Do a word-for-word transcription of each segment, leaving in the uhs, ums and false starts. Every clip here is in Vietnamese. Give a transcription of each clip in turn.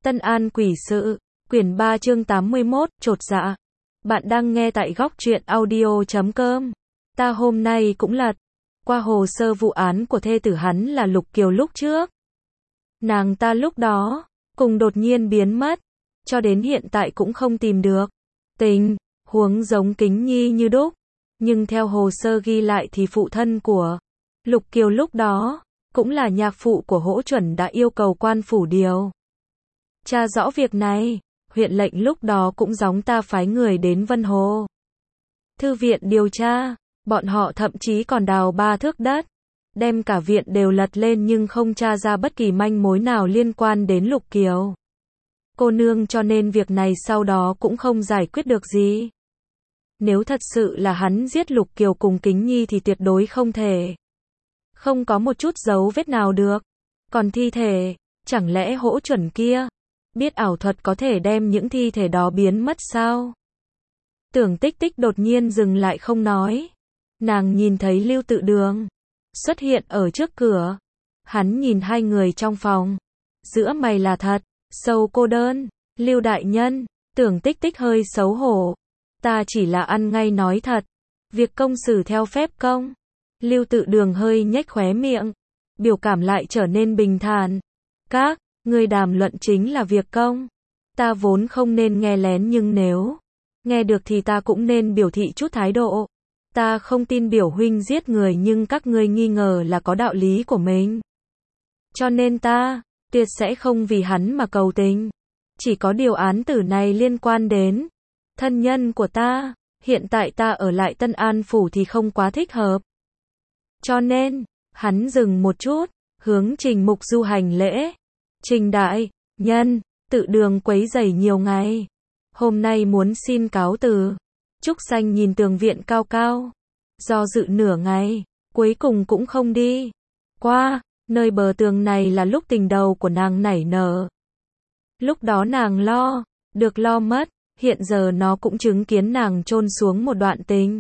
Tân An quỷ sự, quyển ba chương tám mươi mốt, chột dạ. Bạn đang nghe tại góc truyện audio chấm com. Ta hôm nay cũng lật qua hồ sơ vụ án của thê tử hắn là Lục Kiều lúc trước. Nàng ta lúc đó cùng đột nhiên biến mất, cho đến hiện tại cũng không tìm được. Tình huống giống Kính Nhi như đúc, nhưng theo hồ sơ ghi lại thì phụ thân của Lục Kiều lúc đó cũng là nhạc phụ của Hỗ Chuẩn đã yêu cầu quan phủ điều tra rõ việc này. Huyện lệnh lúc đó cũng gióng ta phái người đến Vân Hồ Thư viện điều tra, bọn họ thậm chí còn đào ba thước đất, đem cả viện đều lật lên nhưng không tra ra bất kỳ manh mối nào liên quan đến Lục Kiều cô nương, cho nên việc này sau đó cũng không giải quyết được gì. Nếu thật sự là hắn giết Lục Kiều cùng Kính Nhi thì tuyệt đối không thể không có một chút dấu vết nào được. Còn thi thể, chẳng lẽ Hỗ Chuẩn kia biết ảo thuật có thể đem những thi thể đó biến mất sao? Tưởng Tích Tích đột nhiên dừng lại không nói. Nàng nhìn thấy Lưu Tự Đường xuất hiện ở trước cửa. Hắn nhìn hai người trong phòng, giữa mày là thật sâu cô đơn. Lưu đại nhân, Tưởng Tích Tích hơi xấu hổ. Ta chỉ là ăn ngay nói thật, việc công xử theo phép công. Lưu Tự Đường hơi nhếch khóe miệng, biểu cảm lại trở nên bình thản. Các người đàm luận chính là việc công. Ta vốn không nên nghe lén, nhưng nếu nghe được thì ta cũng nên biểu thị chút thái độ. Ta không tin biểu huynh giết người, nhưng các ngươi nghi ngờ là có đạo lý của mình. Cho nên ta tuyệt sẽ không vì hắn mà cầu tình. Chỉ có điều án tử này liên quan đến thân nhân của ta. Hiện tại ta ở lại Tân An phủ thì không quá thích hợp. Cho nên, hắn dừng một chút, hướng Trình Mục Du hành lễ. Trình đại nhân, Tự Đường quấy rầy nhiều ngày, hôm nay muốn xin cáo từ. Trúc Xanh nhìn tường viện cao cao, do dự nửa ngày, cuối cùng cũng không đi qua. Nơi bờ tường này là lúc tình đầu của nàng nảy nở. Lúc đó nàng lo được lo mất, hiện giờ nó cũng chứng kiến nàng chôn xuống một đoạn tình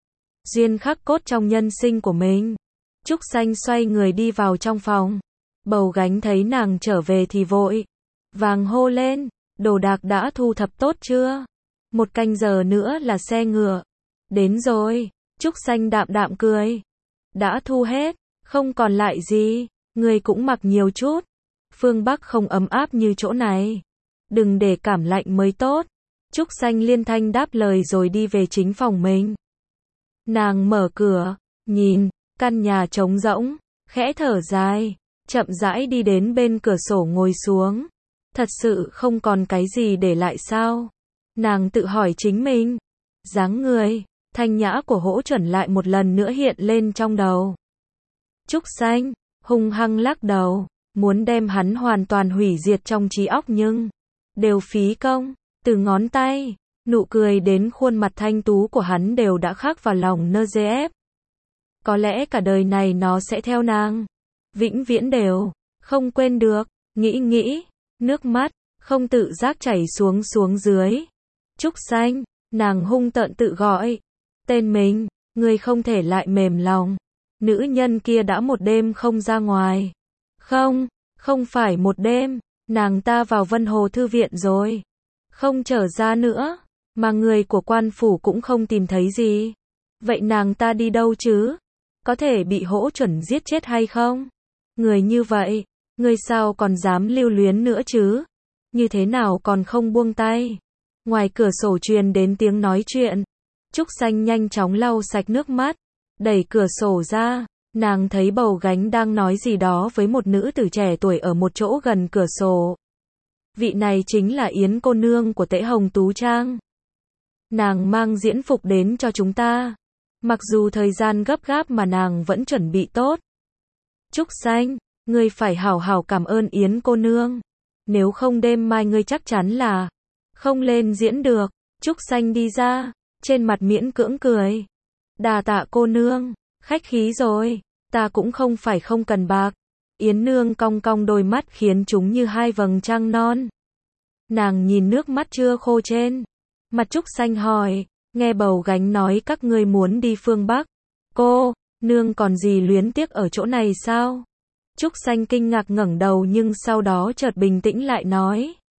duyên khắc cốt trong nhân sinh của mình. Trúc Xanh xoay người đi vào trong phòng. Bầu Gánh thấy nàng trở về thì vội vàng hô lên, đồ đạc đã thu thập tốt chưa? Một canh giờ nữa là xe ngựa đến rồi. Trúc Xanh đạm đạm cười, đã thu hết, không còn lại gì. Người cũng mặc nhiều chút, phương Bắc không ấm áp như chỗ này, đừng để cảm lạnh mới tốt. Trúc Xanh liên thanh đáp lời rồi đi về chính phòng mình. Nàng mở cửa, nhìn căn nhà trống rỗng, khẽ thở dài, chậm rãi đi đến bên cửa sổ ngồi xuống. Thật sự không còn cái gì để lại sao? Nàng tự hỏi chính mình. Dáng người thanh nhã của Hỗ Chuẩn lại một lần nữa hiện lên trong đầu. Trúc Xanh hung hăng lắc đầu, muốn đem hắn hoàn toàn hủy diệt trong trí óc, nhưng đều phí công. Từ ngón tay, nụ cười đến khuôn mặt thanh tú của hắn đều đã khắc vào lòng nơ dê ép. Có lẽ cả đời này nó sẽ theo nàng, vĩnh viễn đều không quên được. Nghĩ nghĩ, nước mắt không tự giác chảy xuống xuống dưới. Trúc Xanh, nàng hung tợn tự gọi tên mình. Người không thể lại mềm lòng. Nữ nhân kia đã một đêm không ra ngoài. Không, không phải một đêm, nàng ta vào Vân Hồ Thư viện rồi, không trở ra nữa, mà người của quan phủ cũng không tìm thấy gì. Vậy nàng ta đi đâu chứ? Có thể bị Hỗ Chuẩn giết chết hay không? Người như vậy, người sao còn dám lưu luyến nữa chứ? Như thế nào còn không buông tay? Ngoài cửa sổ truyền đến tiếng nói chuyện. Trúc Xanh nhanh chóng lau sạch nước mắt, đẩy cửa sổ ra. Nàng thấy Bầu Gánh đang nói gì đó với một nữ tử trẻ tuổi ở một chỗ gần cửa sổ. Vị này chính là Yến cô nương của Tễ Hồng Tú Trang. Nàng mang diễn phục đến cho chúng ta. Mặc dù thời gian gấp gáp mà nàng vẫn chuẩn bị tốt. Trúc Xanh, ngươi phải hảo hảo cảm ơn Yến cô nương. Nếu không đêm mai ngươi chắc chắn là không lên diễn được. Trúc Xanh đi ra, trên mặt miễn cưỡng cười. Đà tạ cô nương, khách khí rồi, ta cũng không phải không cần bạc. Yến nương cong cong đôi mắt khiến chúng như hai vầng trăng non. Nàng nhìn nước mắt chưa khô trên mặt Trúc Xanh hỏi, nghe Bầu Gánh nói các ngươi muốn đi phương Bắc. Cô nương còn gì luyến tiếc ở chỗ này sao? Trúc Xanh kinh ngạc ngẩng đầu nhưng sau đó chợt bình tĩnh lại nói,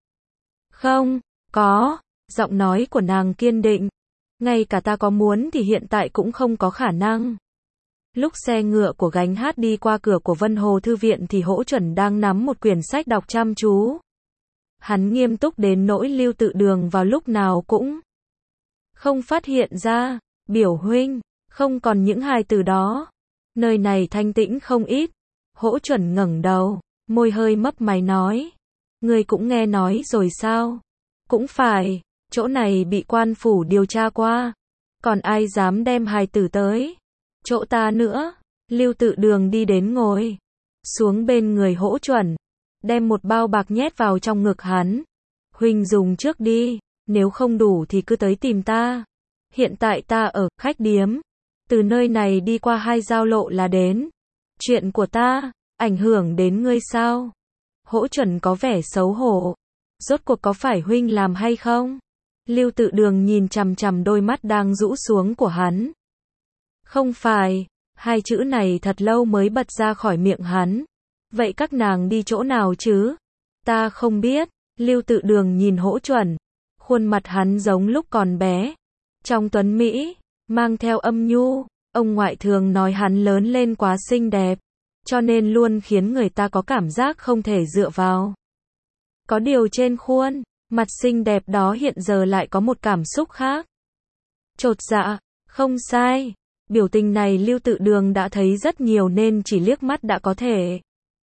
Không, có, giọng nói của nàng kiên định. Ngay cả ta có muốn thì hiện tại cũng không có khả năng. Lúc xe ngựa của gánh hát đi qua cửa của Vân Hồ Thư viện thì Hỗ Chuẩn đang nắm một quyển sách đọc chăm chú. Hắn nghiêm túc đến nỗi Lưu Tự Đường vào lúc nào cũng không phát hiện ra. Biểu huynh, không còn những hai từ đó. Nơi này thanh tĩnh không ít. Hỗ Chuẩn ngẩng đầu, môi hơi mấp máy nói. Ngươi cũng nghe nói rồi sao? Cũng phải, chỗ này bị quan phủ điều tra qua. Còn ai dám đem hài tử tới? Chỗ ta nữa. Lưu Tự Đường đi đến ngồi xuống bên người Hỗ Chuẩn, đem một bao bạc nhét vào trong ngực hắn. Huynh dùng trước đi, nếu không đủ thì cứ tới tìm ta. Hiện tại ta ở khách điếm, từ nơi này đi qua hai giao lộ là đến. Chuyện của ta ảnh hưởng đến ngươi sao? Hỗ Chuẩn có vẻ xấu hổ. Rốt cuộc có phải huynh làm hay không? Lưu Tự Đường nhìn chằm chằm đôi mắt đang rũ xuống của hắn. Không phải, hai chữ này thật lâu mới bật ra khỏi miệng hắn. Vậy các nàng đi chỗ nào chứ? Ta không biết. Lưu Tự Đường nhìn Hỗ Chuẩn. Khuôn mặt hắn giống lúc còn bé. Trong tuấn Mỹ, mang theo âm nhu. Ông ngoại thường nói hắn lớn lên quá xinh đẹp, cho nên luôn khiến người ta có cảm giác không thể dựa vào. Có điều trên khuôn mặt xinh đẹp đó hiện giờ lại có một cảm xúc khác. Chột dạ, không sai. Biểu tình này Lưu Tự Đường đã thấy rất nhiều nên chỉ liếc mắt đã có thể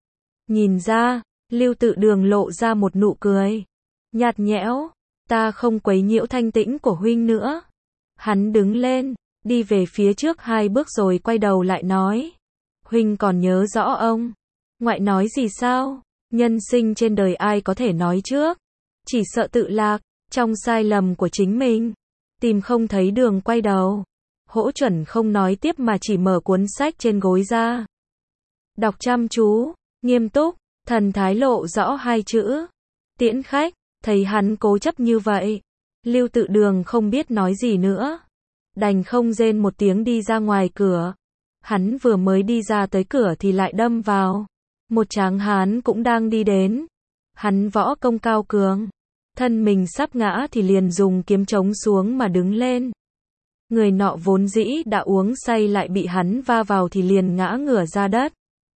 nhìn ra. Lưu Tự Đường lộ ra một nụ cười nhạt nhẽo. Ta không quấy nhiễu thanh tĩnh của huynh nữa. Hắn đứng lên, đi về phía trước hai bước rồi quay đầu lại nói. Huynh còn nhớ rõ ông ngoại nói gì sao? Nhân sinh trên đời ai có thể nói trước? Chỉ sợ tự lạc trong sai lầm của chính mình, tìm không thấy đường quay đầu. Hỗ Chuẩn không nói tiếp mà chỉ mở cuốn sách trên gối ra. Đọc chăm chú, nghiêm túc, thần thái lộ rõ hai chữ. Tiễn khách. Thấy hắn cố chấp như vậy, Lưu Tự Đường không biết nói gì nữa. Đành không rên một tiếng đi ra ngoài cửa. Hắn vừa mới đi ra tới cửa thì lại đâm vào một tráng hán cũng đang đi đến. Hắn võ công cao cường, thân mình sắp ngã thì liền dùng kiếm chống xuống mà đứng lên. Người nọ vốn dĩ đã uống say lại bị hắn va vào thì liền ngã ngửa ra đất.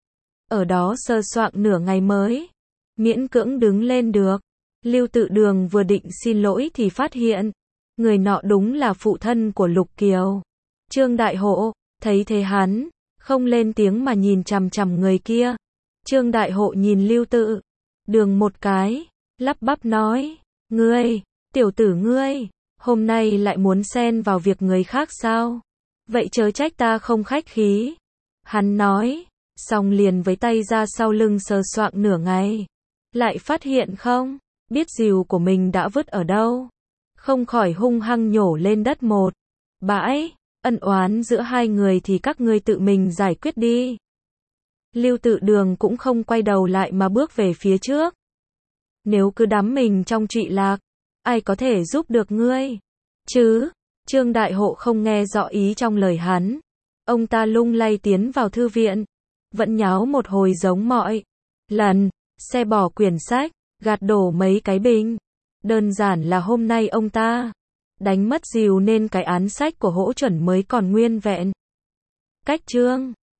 Ở đó sơ soạng nửa ngày mới miễn cưỡng đứng lên được. Lưu Tự Đường vừa định xin lỗi thì phát hiện người nọ đúng là phụ thân của Lục Kiều, Trương Đại Hộ. Thấy thế hắn không lên tiếng mà nhìn chằm chằm người kia. Trương Đại Hộ nhìn Lưu Tự Đường một cái, lắp bắp nói. Ngươi, tiểu tử ngươi, hôm nay lại muốn xen vào việc người khác sao? Vậy chớ trách ta không khách khí. Hắn nói, xong liền với tay ra sau lưng sờ soạng nửa ngày. Lại phát hiện không biết rìu của mình đã vứt ở đâu. Không khỏi hung hăng nhổ lên đất một bãi. Ân oán giữa hai người thì các ngươi tự mình giải quyết đi. Lưu Tự Đường cũng không quay đầu lại mà bước về phía trước. Nếu cứ đắm mình trong trụy lạc, ai có thể giúp được ngươi chứ? Trương Đại Hộ không nghe rõ ý trong lời hắn. Ông ta lung lay tiến vào thư viện, vẫn nháo một hồi giống mọi lần, xe bỏ quyển sách, gạt đổ mấy cái bình. Đơn giản là hôm nay ông ta đánh mất rìu nên cái án sách của Hỗ Chuẩn mới còn nguyên vẹn. Cách chương